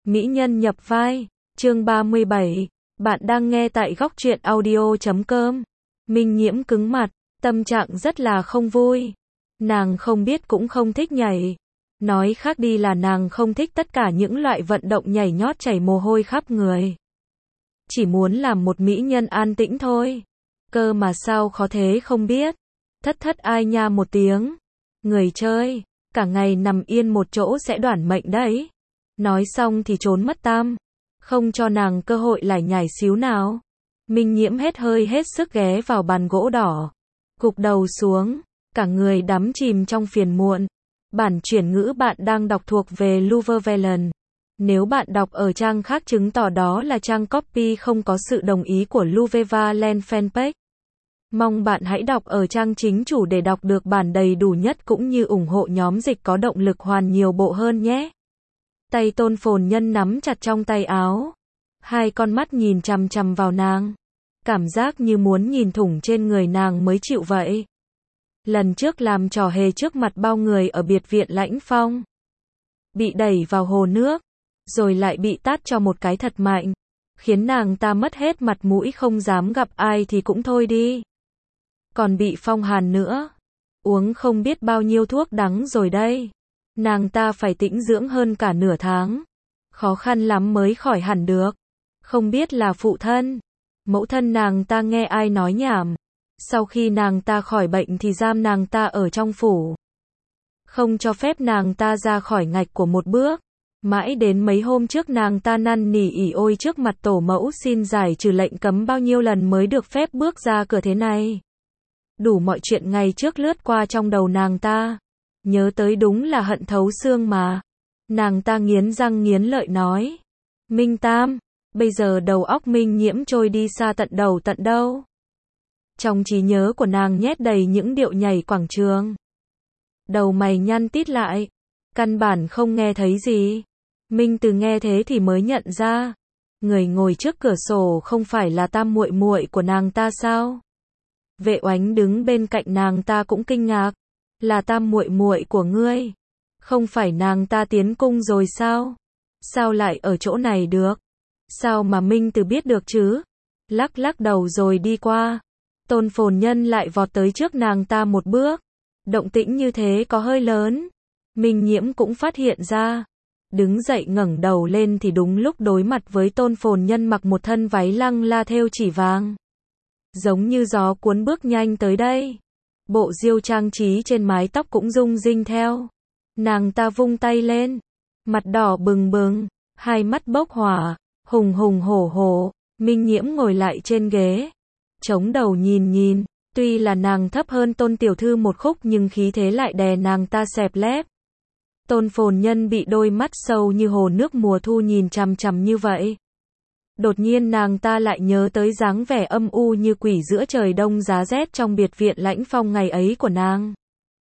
Mỹ nhân nhập vai, chương 37, bạn đang nghe tại góc truyện audio.com. Minh Nhiễm cứng mặt, tâm trạng rất là không vui. Nàng không biết cũng không thích nhảy. Nói khác đi là nàng không thích tất cả những loại vận động nhảy nhót chảy mồ hôi khắp người. Chỉ muốn làm một mỹ nhân an tĩnh thôi. Cơ mà sao khó thế không biết. Thất ai nha một tiếng. Người chơi, cả ngày nằm yên một chỗ sẽ đoản mệnh đấy. Nói xong thì trốn mất tam. Không cho nàng cơ hội lải nhải xíu nào. Minh Nhiễm hết hơi hết sức ghé vào bàn gỗ đỏ. Gục đầu xuống, cả người đắm chìm trong phiền muộn. Bản chuyển ngữ bạn đang đọc thuộc về Luverne. Nếu bạn đọc ở trang khác chứng tỏ đó là trang copy không có sự đồng ý của Luverne fanpage. Mong bạn hãy đọc ở trang chính chủ để đọc được bản đầy đủ nhất cũng như ủng hộ nhóm dịch có động lực hoàn nhiều bộ hơn nhé. Tay Tôn Phồn Nhân nắm chặt trong tay áo. Hai con mắt nhìn chằm chằm vào nàng. Cảm giác như muốn nhìn thủng trên người nàng mới chịu vậy. Lần trước làm trò hề trước mặt bao người ở biệt viện Lãnh Phong. Bị đẩy vào hồ nước. Rồi lại bị tát cho một cái thật mạnh. Khiến nàng ta mất hết mặt mũi không dám gặp ai thì cũng thôi đi. Còn bị phong hàn nữa. Uống không biết bao nhiêu thuốc đắng rồi đây. Nàng ta phải tĩnh dưỡng hơn cả nửa tháng. Khó khăn lắm mới khỏi hẳn được. Không biết là phụ thân, mẫu thân nàng ta nghe ai nói nhảm. Sau khi nàng ta khỏi bệnh thì giam nàng ta ở trong phủ. Không cho phép nàng ta ra khỏi ngạch của một bước. Mãi đến mấy hôm trước nàng ta năn nỉ ỉ ôi trước mặt tổ mẫu xin giải trừ lệnh cấm bao nhiêu lần mới được phép bước ra cửa thế này. Đủ mọi chuyện ngày trước lướt qua trong đầu nàng ta. Nhớ tới đúng là hận thấu xương mà. Nàng ta nghiến răng nghiến lợi nói. Minh Tam, bây giờ đầu óc Minh Nhiễm trôi đi xa tận đầu tận đâu. Trong trí nhớ của nàng nhét đầy những điệu nhảy quảng trường. Đầu mày nhăn tít lại. Căn bản không nghe thấy gì. Minh Từ nghe thế thì mới nhận ra. Người ngồi trước cửa sổ không phải là Tam muội muội của nàng ta sao? Vệ Oánh đứng bên cạnh nàng ta cũng kinh ngạc. Là Tam muội muội của ngươi. Không phải nàng ta tiến cung rồi sao? Sao lại ở chỗ này được? Sao mà Minh Từ biết được chứ? Lắc đầu rồi đi qua. Tôn Phồn Nhân lại vọt tới trước nàng ta một bước. Động tĩnh như thế có hơi lớn. Minh Nhiễm cũng phát hiện ra. Đứng dậy ngẩng đầu lên thì đúng lúc đối mặt với Tôn Phồn Nhân mặc một thân váy lăng la thêu chỉ vàng. Giống như gió cuốn bước nhanh tới đây. Bộ diêu trang trí trên mái tóc cũng rung rinh theo. Nàng ta vung tay lên. Mặt đỏ bừng bừng. Hai mắt bốc hỏa. Hùng hổ. Minh Nhiễm ngồi lại trên ghế. Chống đầu nhìn. Tuy là nàng thấp hơn Tôn tiểu thư một khúc nhưng khí thế lại đè nàng ta xẹp lép. Tôn Phồn Nhân bị đôi mắt sâu như hồ nước mùa thu nhìn chằm chằm như vậy. Đột nhiên nàng ta lại nhớ tới dáng vẻ âm u như quỷ giữa trời đông giá rét trong biệt viện Lãnh Phong ngày ấy của nàng.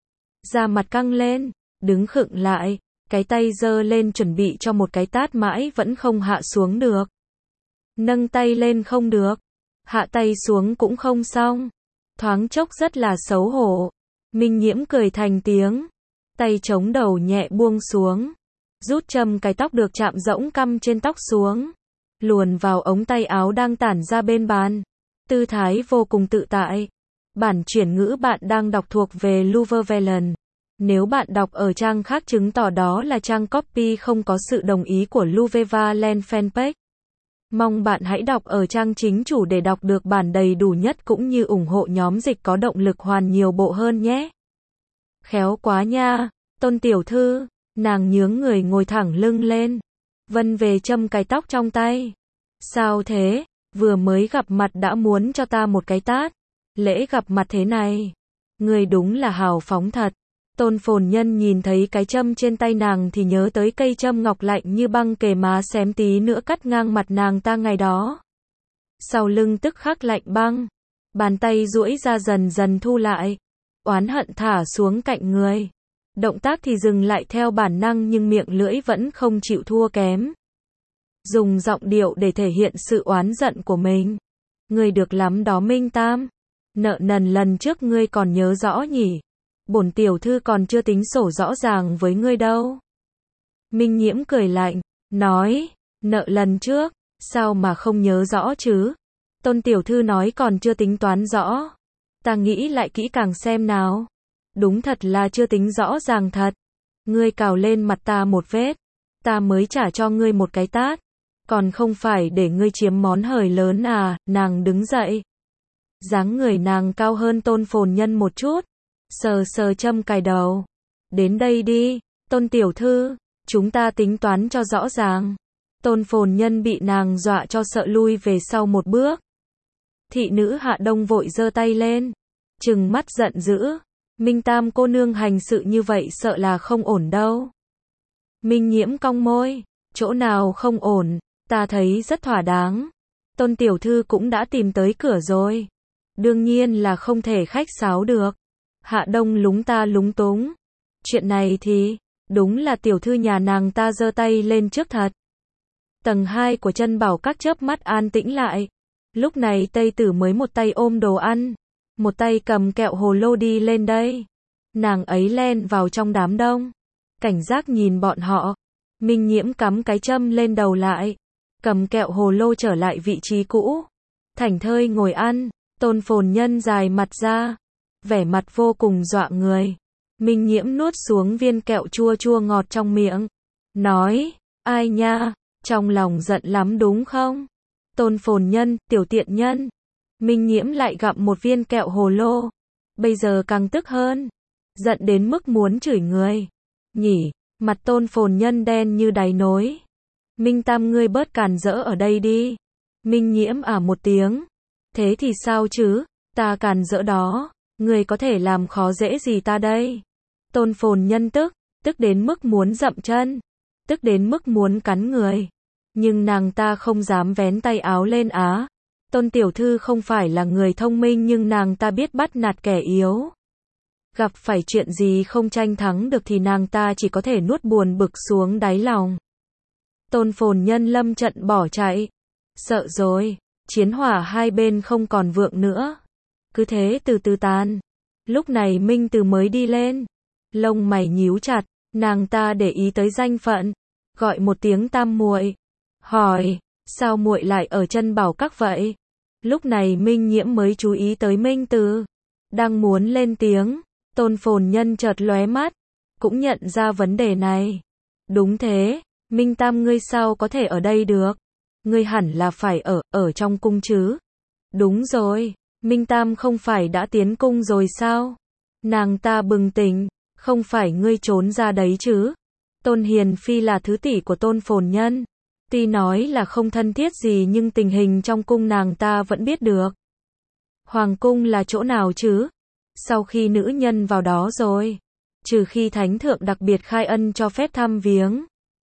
Da mặt căng lên, đứng khựng lại, cái tay giơ lên chuẩn bị cho một cái tát mãi vẫn không hạ xuống được. Nâng tay lên không được, hạ tay xuống cũng không xong. Thoáng chốc rất là xấu hổ. Minh Nhiễm cười thành tiếng, tay chống đầu nhẹ buông xuống, rút châm cái tóc được chạm rỗng căm trên tóc xuống. Luồn vào ống tay áo đang tản ra bên bàn. Tư thái vô cùng tự tại. Bản chuyển ngữ bạn đang đọc thuộc về Luverne. Nếu bạn đọc ở trang khác chứng tỏ đó là trang copy không có sự đồng ý của Luverne fanpage. Mong bạn hãy đọc ở trang chính chủ để đọc được bản đầy đủ nhất cũng như ủng hộ nhóm dịch có động lực hoàn nhiều bộ hơn nhé. Khéo quá nha, Tôn tiểu thư. Nàng nhướng người ngồi thẳng lưng lên. Vân về châm cái tóc trong tay. Sao thế? Vừa mới gặp mặt đã muốn cho ta một cái tát. Lễ gặp mặt thế này. Người đúng là hào phóng thật. Tôn Phồn Nhân nhìn thấy cái châm trên tay nàng thì nhớ tới cây châm ngọc lạnh như băng kề má xém tí nữa cắt ngang mặt nàng ta ngày đó. Sau lưng tức khắc lạnh băng. Bàn tay duỗi ra dần dần thu lại. Oán hận thả xuống cạnh người. Động tác thì dừng lại theo bản năng nhưng miệng lưỡi vẫn không chịu thua kém. Dùng giọng điệu để thể hiện sự oán giận của mình. Ngươi được lắm đó Minh Tam. Nợ nần lần trước ngươi còn nhớ rõ nhỉ? Bổn tiểu thư còn chưa tính sổ rõ ràng với ngươi đâu. Minh Nhiễm cười lạnh, nói, Nợ lần trước, sao mà không nhớ rõ chứ? Tôn tiểu thư nói còn chưa tính toán rõ. Ta nghĩ lại kỹ càng xem nào. Đúng thật là chưa tính rõ ràng thật. Ngươi cào lên mặt ta một vết, ta mới trả cho ngươi một cái tát. Còn không phải để ngươi chiếm món hời lớn à? Nàng đứng dậy. Dáng người nàng cao hơn Tôn Phồn Nhân một chút. Sờ sờ châm cài đầu. Đến đây đi, Tôn tiểu thư, chúng ta tính toán cho rõ ràng. Tôn Phồn Nhân bị nàng dọa cho sợ lui về sau một bước. Thị nữ Hạ Đông vội giơ tay lên, trừng mắt giận dữ. Minh Tam cô nương hành sự như vậy sợ là không ổn đâu. Minh Nhiễm cong môi, chỗ nào không ổn, ta thấy rất thỏa đáng. Tôn tiểu thư cũng đã tìm tới cửa rồi. Đương nhiên là không thể khách sáo được. Hạ Đông lúng ta lúng túng. Chuyện này thì, đúng là tiểu thư nhà nàng ta giơ tay lên trước thật. Tầng 2 của Chân Bảo Các chớp mắt an tĩnh lại. Lúc này Tây Tử mới một tay ôm đồ ăn, một tay cầm kẹo hồ lô đi lên đây. Nàng ấy len vào trong đám đông, cảnh giác nhìn bọn họ. Minh Nhiễm cắm cái châm lên đầu lại, cầm kẹo hồ lô trở lại vị trí cũ. Thảnh thơi ngồi ăn, Tôn Phồn Nhân dài mặt ra, vẻ mặt vô cùng dọa người. Minh Nhiễm nuốt xuống viên kẹo chua chua ngọt trong miệng, nói, ai nha, trong lòng giận lắm đúng không? Tôn Phồn Nhân, tiểu tiện nhân. Minh Nhiễm lại gặm một viên kẹo hồ lô, bây giờ càng tức hơn, giận đến mức muốn chửi người. Nhỉ, mặt Tôn Phồn Nhân đen như đáy nồi. Minh Tam ngươi bớt càn rỡ ở đây đi. Minh Nhiễm một tiếng. Thế thì sao chứ, ta càn rỡ đó, ngươi có thể làm khó dễ gì ta đây? Tôn Phồn Nhân tức đến mức muốn dậm chân, tức đến mức muốn cắn người. Nhưng nàng ta không dám vén tay áo lên á. Tôn tiểu thư không phải là người thông minh nhưng nàng ta biết bắt nạt kẻ yếu. Gặp phải chuyện gì không tranh thắng được thì nàng ta chỉ có thể nuốt buồn bực xuống đáy lòng. Tôn Phồn Nhân lâm trận bỏ chạy. Sợ rồi, chiến hỏa hai bên không còn vượng nữa. Cứ thế từ từ tan. Lúc này Minh Từ mới đi lên. Lông mày nhíu chặt, nàng ta để ý tới danh phận. Gọi một tiếng Tam muội. Hỏi, sao muội lại ở Chân Bảo Các vậy? Lúc này Minh Nhiễm mới chú ý tới Minh Từ. Đang muốn lên tiếng, Tôn Phồn Nhân chợt lóe mắt, cũng nhận ra vấn đề này. Đúng thế, Minh Tam ngươi sao có thể ở đây được? Ngươi hẳn là phải ở trong cung chứ? Đúng rồi, Minh Tam không phải đã tiến cung rồi sao? Nàng ta bừng tỉnh, không phải ngươi trốn ra đấy chứ? Tôn Hiền Phi là thứ tỷ của Tôn Phồn Nhân. Tuy nói là không thân thiết gì nhưng tình hình trong cung nàng ta vẫn biết được. Hoàng cung là chỗ nào chứ? Sau khi nữ nhân vào đó rồi, trừ khi thánh thượng đặc biệt khai ân cho phép thăm viếng,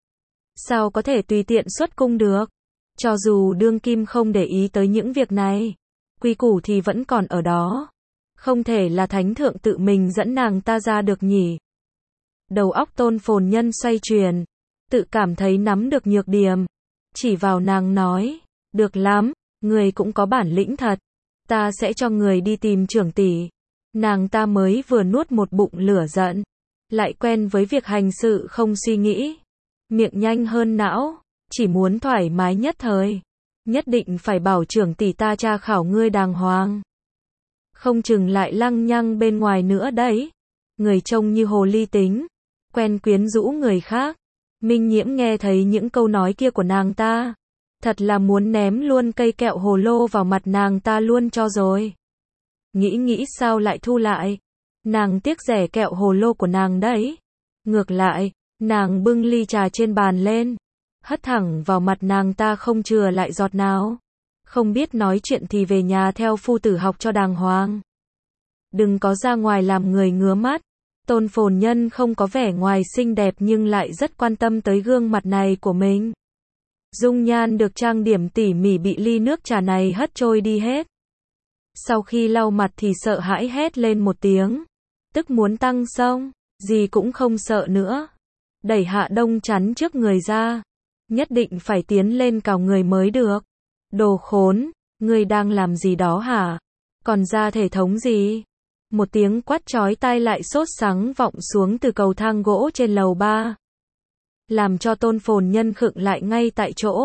sao có thể tùy tiện xuất cung được? Cho dù đương kim không để ý tới những việc này, quy củ thì vẫn còn ở đó. Không thể là thánh thượng tự mình dẫn nàng ta ra được nhỉ? Đầu óc Tôn Phồn Nhân xoay chuyển, tự cảm thấy nắm được nhược điểm, chỉ vào nàng nói, được lắm, người cũng có bản lĩnh thật, ta sẽ cho người đi tìm trưởng tỷ. Nàng ta mới vừa nuốt một bụng lửa giận, lại quen với việc hành sự không suy nghĩ, miệng nhanh hơn não, chỉ muốn thoải mái nhất thời, nhất định phải bảo trưởng tỷ ta tra khảo ngươi đàng hoàng. Không chừng lại lăng nhăng bên ngoài nữa đấy. Người trông như hồ ly tính, quen quyến rũ người khác. Minh Nhiễm nghe thấy những câu nói kia của nàng ta, thật là muốn ném luôn cây kẹo hồ lô vào mặt nàng ta luôn cho rồi. Nghĩ sao lại thu lại. Nàng tiếc rẻ kẹo hồ lô của nàng đấy. Ngược lại, nàng bưng ly trà trên bàn lên, hất thẳng vào mặt nàng ta không chừa lại giọt nào. Không biết nói chuyện thì về nhà theo phu tử học cho đàng hoàng. Đừng có ra ngoài làm người ngứa mắt. Tôn Phồn Nhân không có vẻ ngoài xinh đẹp nhưng lại rất quan tâm tới gương mặt này của mình. Dung nhan được trang điểm tỉ mỉ bị ly nước trà này hất trôi đi hết. Sau khi lau mặt thì sợ hãi hét lên một tiếng, tức muốn tăng xông, gì cũng không sợ nữa. Đẩy Hạ Đông chắn trước người ra, nhất định phải tiến lên cào người mới được. Đồ khốn, ngươi đang làm gì đó hả? Còn ra thể thống gì? Một tiếng quát chói tai lại sốt sắng vọng xuống từ cầu thang gỗ trên lầu 3. Làm cho Tôn Phồn Nhân khựng lại ngay tại chỗ.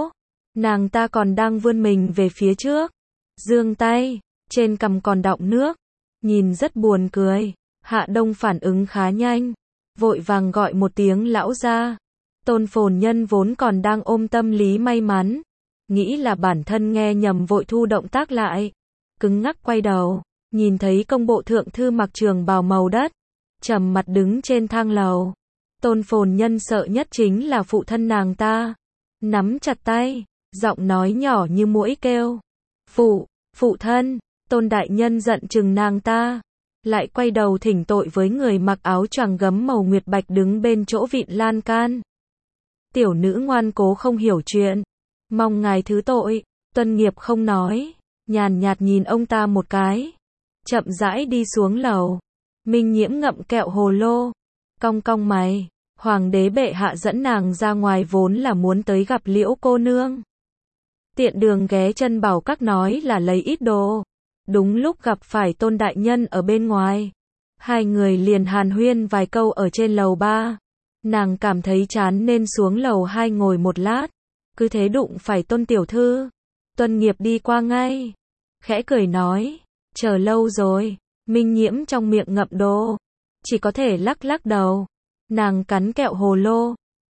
Nàng ta còn đang vươn mình về phía trước, giương tay, trên cằm còn đọng nước, nhìn rất buồn cười. Hạ Đông phản ứng khá nhanh, vội vàng gọi một tiếng lão gia. Tôn Phồn Nhân vốn còn đang ôm tâm lý may mắn, nghĩ là bản thân nghe nhầm vội thu động tác lại, cứng ngắc quay đầu, nhìn thấy công bộ thượng thư mặc trường bào màu đất, trầm mặt đứng trên thang lầu. Tôn Phồn Nhân sợ nhất chính là phụ thân nàng ta, nắm chặt tay, giọng nói nhỏ như muỗi kêu, phụ thân. Tôn đại nhân giận chừng nàng ta, lại quay đầu thỉnh tội với người mặc áo choàng gấm màu nguyệt bạch đứng bên chỗ vịn lan can. Tiểu nữ ngoan cố không hiểu chuyện, mong ngài thứ tội. Tuân Nghiệp không nói, nhàn nhạt nhìn ông ta một cái, chậm rãi đi xuống lầu. Minh Nhiễm ngậm kẹo hồ lô, cong cong mày. Hoàng đế bệ hạ dẫn nàng ra ngoài vốn là muốn tới gặp Liễu cô nương, tiện đường ghé chân Bảo Các nói là lấy ít đồ. Đúng lúc gặp phải Tôn đại nhân ở bên ngoài, hai người liền hàn huyên vài câu ở trên lầu 3. Nàng cảm thấy chán nên xuống lầu 2 ngồi một lát, cứ thế đụng phải Tôn tiểu thư. Tuân Nghiệp đi qua ngay, khẽ cười nói, chờ lâu rồi. Minh Nhiễm trong miệng ngậm đồ, chỉ có thể lắc lắc đầu. Nàng cắn kẹo hồ lô,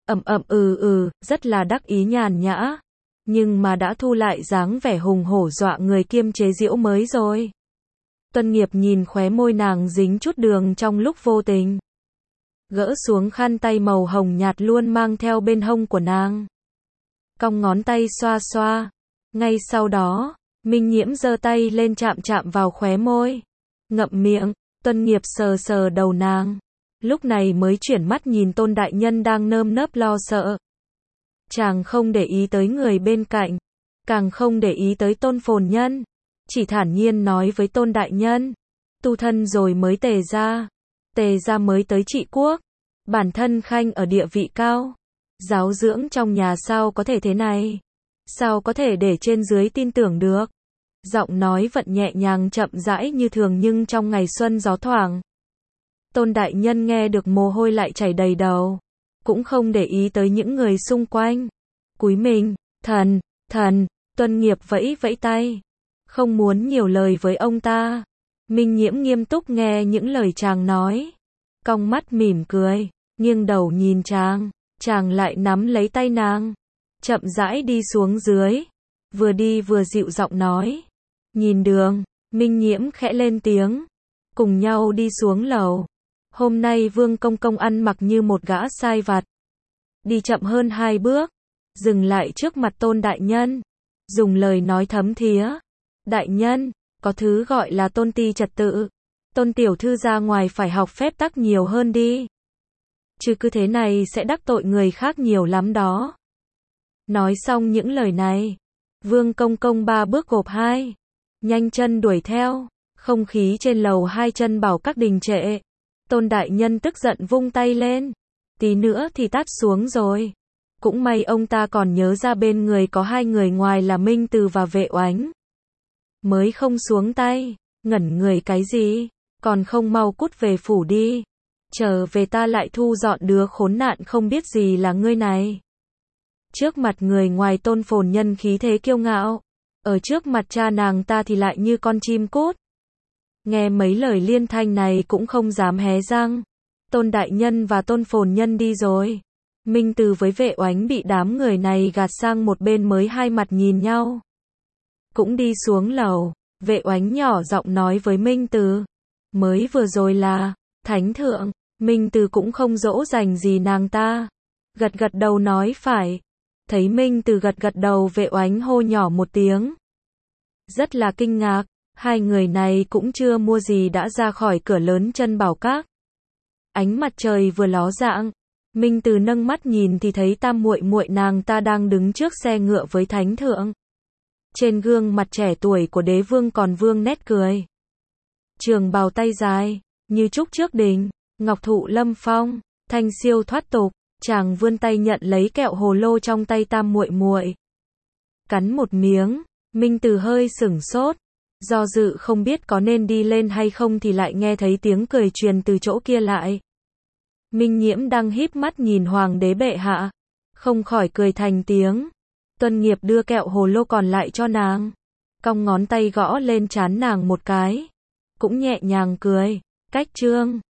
rất là đắc ý nhàn nhã, nhưng mà đã thu lại dáng vẻ hùng hổ dọa người kiêm chế giễu mới rồi. Tuân Nghiệp nhìn khóe môi nàng dính chút đường trong lúc vô tình, gỡ xuống khăn tay màu hồng nhạt luôn mang theo bên hông của nàng, cong ngón tay xoa xoa. Ngay sau đó, Minh Nhiễm giơ tay lên chạm chạm vào khóe môi, ngậm miệng. Tuân Nghiệp sờ sờ đầu nàng, lúc này mới chuyển mắt nhìn Tôn đại nhân đang nơm nớp lo sợ. Chàng không để ý tới người bên cạnh, càng không để ý tới Tôn Phồn Nhân, chỉ thản nhiên nói với Tôn đại nhân, tu thân rồi mới tề gia mới tới trị quốc, bản thân khanh ở địa vị cao, giáo dưỡng trong nhà sao có thể thế này, sao có thể để trên dưới tin tưởng được. Giọng nói vẫn nhẹ nhàng chậm rãi như thường nhưng trong ngày xuân gió thoảng. Tôn đại nhân nghe được mồ hôi lại chảy đầy đầu, cũng không để ý tới những người xung quanh, cúi mình, thần, Tuân Nghiệp vẫy vẫy tay, không muốn nhiều lời với ông ta. Minh Nhiễm nghiêm túc nghe những lời chàng nói, cong mắt mỉm cười, nghiêng đầu nhìn chàng lại nắm lấy tay nàng, chậm rãi đi xuống dưới, vừa đi vừa dịu giọng nói, nhìn đường. Minh Nhiễm khẽ lên tiếng, cùng nhau đi xuống lầu. Hôm nay Vương công công ăn mặc như một gã sai vặt, đi chậm hơn 2 bước, dừng lại trước mặt Tôn đại nhân, dùng lời nói thấm thía, đại nhân, có thứ gọi là tôn ti trật tự, Tôn tiểu thư ra ngoài phải học phép tắc nhiều hơn đi, chứ cứ thế này sẽ đắc tội người khác nhiều lắm đó. Nói xong những lời này, Vương công công 3 bước gộp 2, nhanh chân đuổi theo. Không khí trên lầu 2 chân Bảo Các đình trệ. Tôn đại nhân tức giận vung tay lên, tí nữa thì tát xuống rồi. Cũng may ông ta còn nhớ ra bên người có 2 người ngoài là Minh Từ và Vệ Oánh, mới không xuống tay. Ngẩn người cái gì, còn không mau cút về phủ đi, trở về ta lại thu dọn đứa khốn nạn không biết gì là ngươi này. Trước mặt người ngoài Tôn Phồn Nhân khí thế kiêu ngạo, ở trước mặt cha nàng ta thì lại như con chim cút. Nghe mấy lời liên thanh này cũng không dám hé răng. Tôn đại nhân và Tôn Phồn Nhân đi rồi. Minh Từ với Vệ Oánh bị đám người này gạt sang một bên mới hai mặt nhìn nhau. Cũng đi xuống lầu, Vệ Oánh nhỏ giọng nói với Minh Từ, mới vừa rồi là thánh thượng. Minh Từ cũng không dỗ dành gì nàng ta, gật gật đầu nói phải. Thấy Minh Từ gật gật đầu, Vệ Oánh hô nhỏ một tiếng, rất là kinh ngạc. Hai người này cũng chưa mua gì đã ra khỏi cửa lớn chân Bảo Các. Ánh mặt trời vừa ló dạng, Minh Từ nâng mắt nhìn thì thấy tam muội muội nàng ta đang đứng trước xe ngựa với thánh thượng. Trên gương mặt trẻ tuổi của đế vương còn vương nét cười. Trường bào tay dài, như trúc trước đình, ngọc thụ lâm phong, thanh siêu thoát tục. Chàng vươn tay nhận lấy kẹo hồ lô trong tay tam muội muội, cắn một miếng. Minh Từ hơi sửng sốt, do dự không biết có nên đi lên hay không thì lại nghe thấy tiếng cười truyền từ chỗ kia lại. Minh Nhiễm đang híp mắt nhìn hoàng đế bệ hạ, không khỏi cười thành tiếng. Tuân Nghiệp đưa kẹo hồ lô còn lại cho nàng. Cong ngón tay gõ lên trán nàng một cái. Cũng nhẹ nhàng cười. Cách Trương